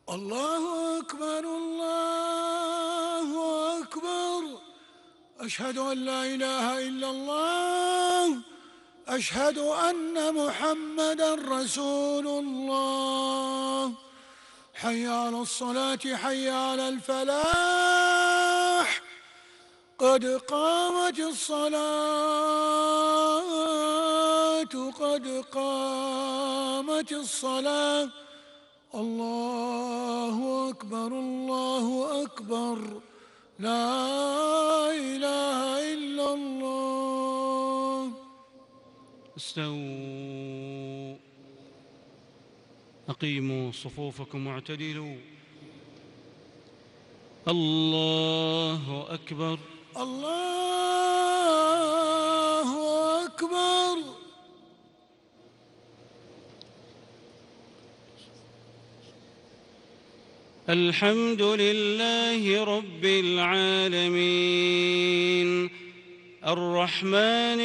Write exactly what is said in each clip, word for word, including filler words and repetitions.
الله أكبر الله أكبر. أشهد أن لا إله إلا الله. أشهد أن محمدًا رسول الله. حي على الصلاة حي على الفلاح. قد قامت الصلاة قد قامت الصلاة. الله أكبر الله أكبر. لا إله إلا الله. استووا، أقيموا صفوفكم واعتدلوا. الله أكبر الله أكبر. الحمد لله رب العالمين، الرحمن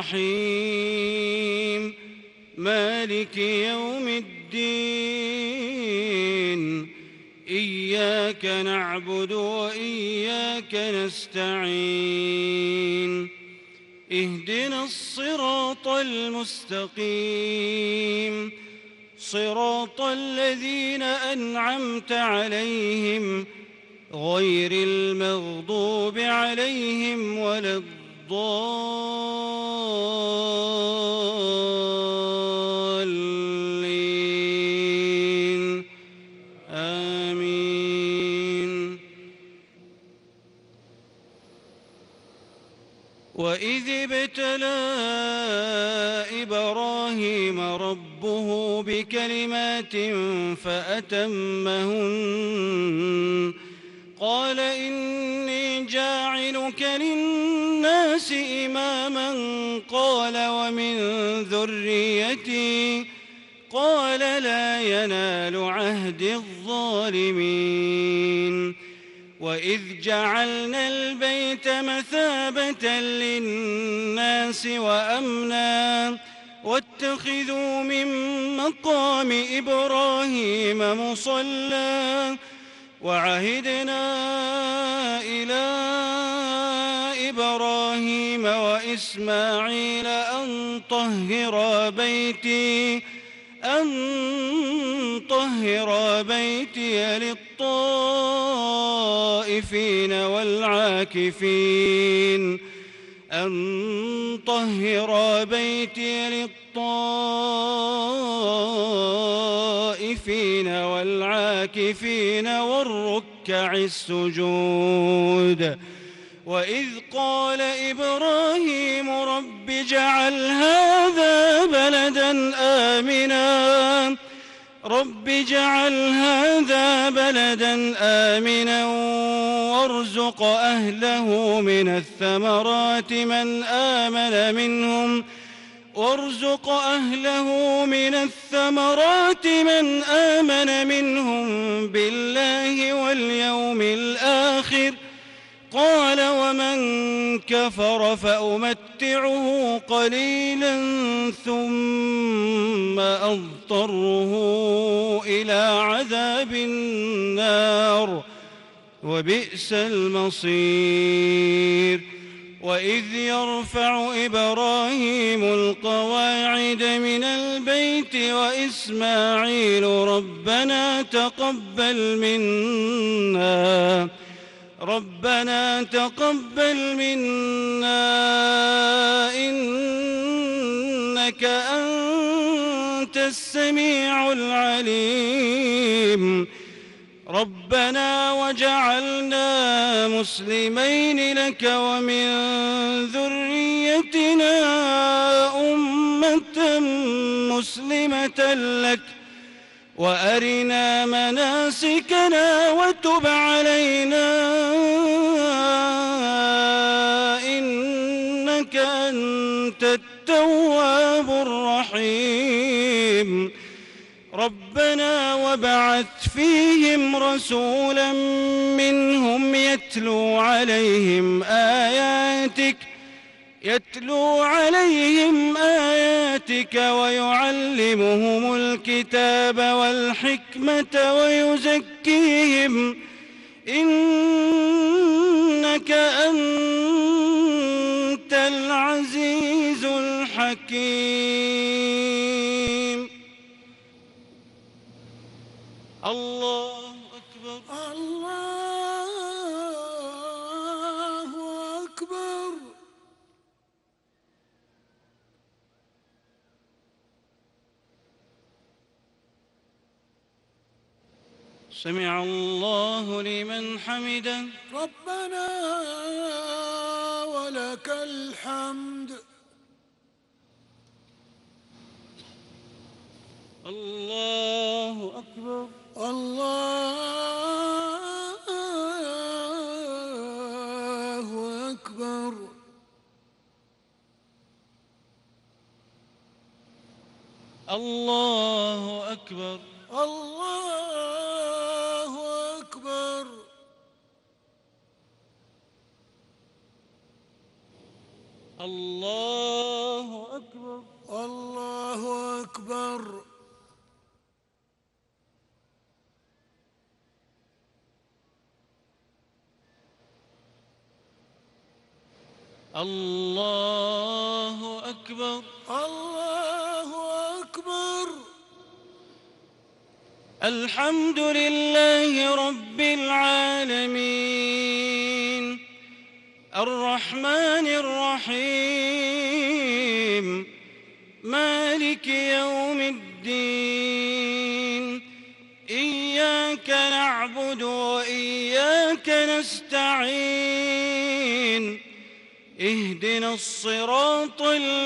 الرحيم، مالك يوم الدين. إياك نعبد وإياك نستعين. اهدنا الصراط المستقيم، صراط الذين أنعمت عليهم غير المغضوب عليهم ولا الضالين. آمين. وإذ ابتلى إبراهيم ربه بكلمات فأتمهن قال إني جاعلك للناس إماما قال ومن ذريتي قال لا ينال عهد الظالمين. وإذ جعلنا البيت مثابة للناس وأمنا واتخذوا من مقام إبراهيم مصلى وعهدنا إلى إبراهيم وإسماعيل أن طهرا بيتي أن طهرا بيتي للطائفين والعاكفين أن طهرا بيتي للطائفين والعاكفين والركع السجود. وإذ قال إبراهيم رب اجعل هذا بلدا آمنا رب اجعل هذا بلدا آمنا وارزق أهله من الثمرات من آمن منهم وارزق أهله من الثمرات من آمن منهم بالله واليوم الآخر قال ومن كفر فأمتعه قليلا ثم أضطره إلى عذاب النار وبئس المصير. وإذ يرفع إبراهيم القواعد من البيت وإسماعيل ربنا تقبل منا ربنا تقبل منا إنك أنت السميع العليم ربنا وجعلنا مسلمين لك ومن ذريتنا أمة مسلمة لك وأرنا مناسكنا وتب علينا إنك أنت التواب الرحيم. ربنا وابعث فيهم رسولا منهم يتلو عليهم آياتك يتلو عليهم آياتك ويعلمهم الكتاب والحكمة ويزكيهم إنك أنت العزيز الحكيم. الله أكبر. الله أكبر. سمع الله لمن حمده. ربنا ولك الحمد. الله أكبر. الله أكبر. الله أكبر. الله أكبر. الله أكبر. الله أكبر. الله أكبر. الله أكبر. الحمد لله رب العالمين الرحمن الرحيم مالك يوم الدين إياك نعبد وإياك نستعين اهدنا الصراط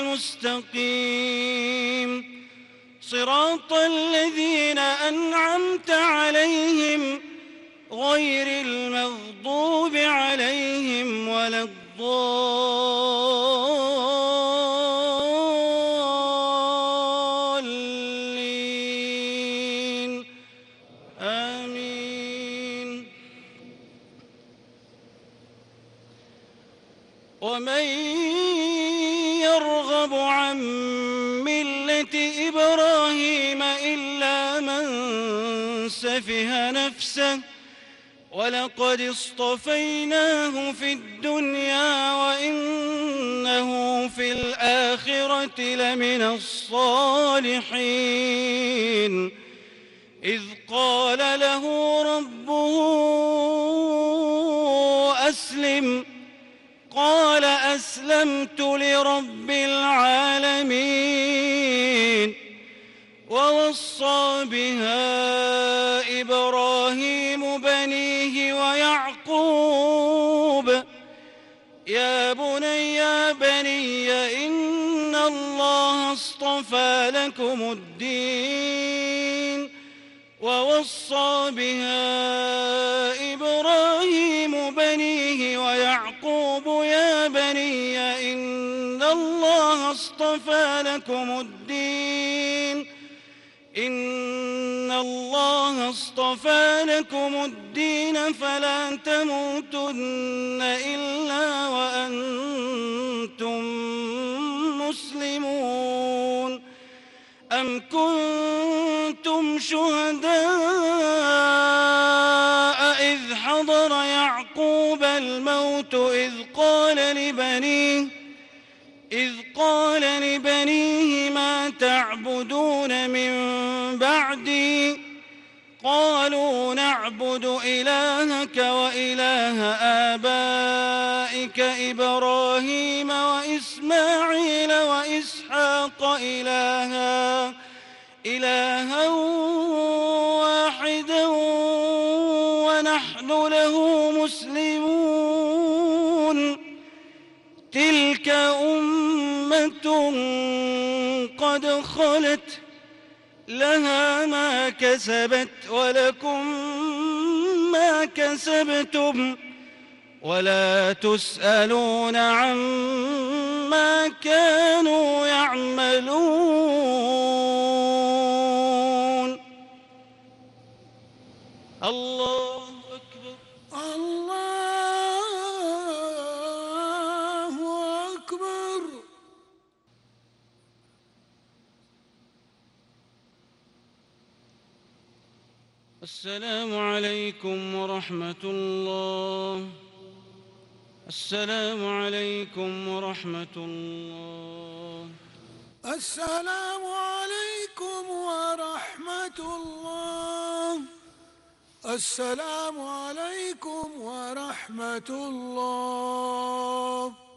المستقيم صراط الذين أنعمت عليهم غير المغضوب عليهم ولا الضالين آمين. ومن يرغب عن ملة إبراهيم إلا من سفه نفسه ولقد اصطفيناه في الدنيا وإنه في الآخرة لمن الصالحين إذ قال له ربه أسلم قال أسلمت لرب العالمين ووصى بها إبراهيم بنيه ويعقوب يا بني يا بني إن الله اصطفى لكم الدين ووصى بها إبراهيم بنيه ويعقوب يا بني إن الله اصطفى لكم الدين إن الله اصطفى لكم الدين فلا تموتن إلا وأنتم مسلمون أم كنتم شهداء إذ حضر يعقوب الموت إذ قال لبنيه إذ قال لبنيه ما تعبدون من بعدي قالوا نعبد إلهك وإله آبائك إبراهيم وإسماعيل وإسحاق إلها إلها واحدا ونحن له مسلمون تلك أمة قد خلت لها ما كسبت ولكم ما كسبتم ولا تسألون عما كانوا يعملون. الله أكبر. الله أكبر. السلام عليكم ورحمة الله. السلام عليكم ورحمة الله. السلام عليكم ورحمة الله. السلام عليكم ورحمة الله.